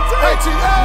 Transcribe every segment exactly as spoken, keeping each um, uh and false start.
A T A.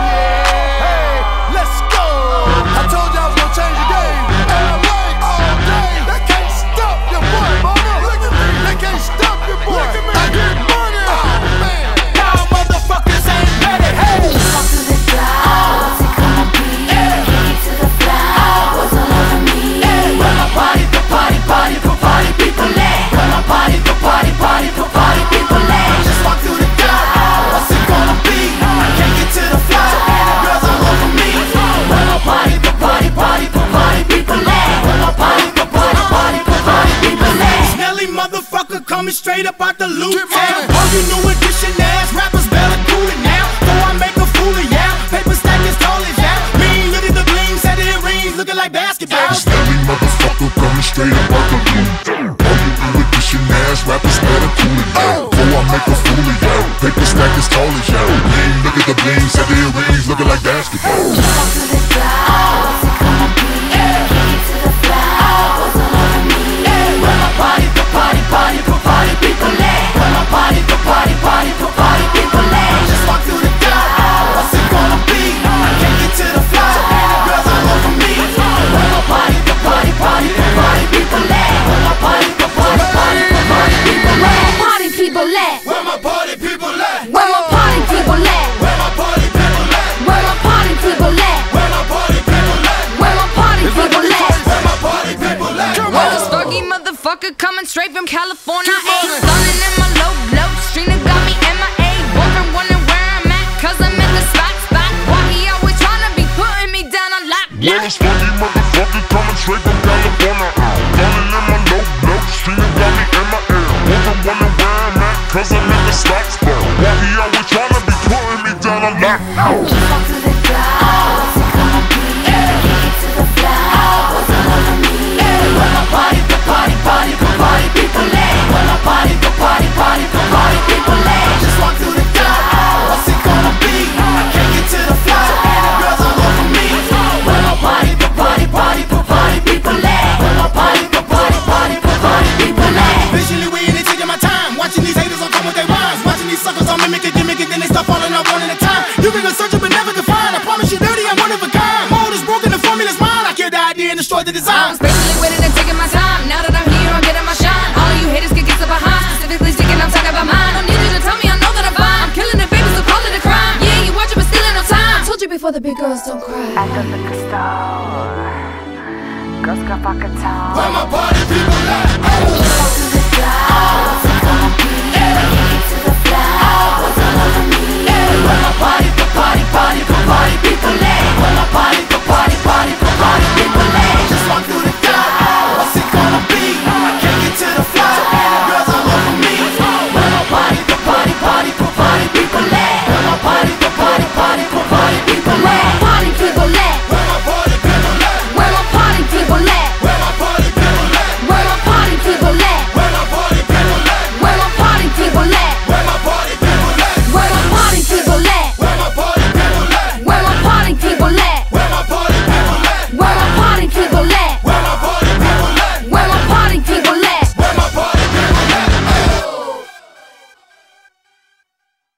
Hey, let's go. I told you I was gonna change the game. L A all day. They can't stop your boy, mama. Look at me. They can't stop your boy. Look at me. I get money. Oh man. Y'all motherfuckers ain't ready. Hey. Walk through the clouds, what's it gonna be? Yeah. Kick to the flowers all over me. Yeah. Where my party, the party, party, the party people at? Where my party, the party, party, the party people at? Just walk through the clouds. What's it gonna be? I can't get to the floor. So many girls all over me. Where my party, the party, party, the party people at? Where my party, the party, party, the party people at? Smelly motherfucker coming straight up out the loot town. All you new edition ass rappers better cool it now. Before I make a fool of y'all. Paper stack as tall as y'all. Mean, look at the bling, set it rings, looking like basketball. Smelly motherfucker coming straight up out the loot town. All you new edition ass rappers better cool it down. Before I make a fool of y'all. Paper stack as tall as y'all. Mean, look at the bling, set it rings, looking like basketball. Walk through the clouds, what's it gonna be? Yeah. Kick to the flowers all over me. Yeah. Where my party, the party, party, the party people at? Where my party, the party, party, the party people at? Just walk through the clouds. What's it gonna be? I can't get to the floor. So many girls all over me. Where my party, the party, party, the party people at? Where my party, the party, party, the party people at? Party people at? Where my party people at? Where my party people at? Where my party people at? Where my party people at? Where my party people at? Where my party people at? Where my party people at? Well, this funky motherfucker coming straight from California. Keep Ain't moving. stunning in my low, low. Strina got me M I A. Wondering, wondering where I'm at. Cause I'm in the spot, spot. Why he always trying to be putting me down on lock, Well, lock. this funky motherfucker coming straight from California. Running in my low, low, Strina got me in my air. Wondering, wondering where I'm at, cause I'm in the spot, spot. Why he always trying to be putting me down on lock. Walk through the clouds, what's it gonna be? Yeah. Kick to the flowers all over me. Yeah. Where my party, the party, party, the party people at? Where my party, the party, party, the party people at? Just walk through the clouds. What's it gonna be? I can't get to the floor. So many girls all over me. Where my party, the party, party, the party people at? Where my party, the party, party, the party people at? Visually weighing and taking my time. Watching these haters all come with their rhymes. Watching these suckers all mimic it, gimmick it, then they start falling off one at a time. You can go search it but never can find. I promise you dirty, I'm one of a kind. Mold is broken, the formula's mine. I killed the idea and destroyed the I'm design. spatially waiting and taking my time. Now that I'm here, I'm getting my shine. All of you haters can get so behind. Specifically speaking, I'm talking about mine. Don't need you to tell me, I know that I'm fine. I'm killing it, baby, so call it a crime. Yeah, you watch it, but still ain't no time. I told you before, the big girls don't cry. At the liquor store, girls got pocket time. Where my party people at?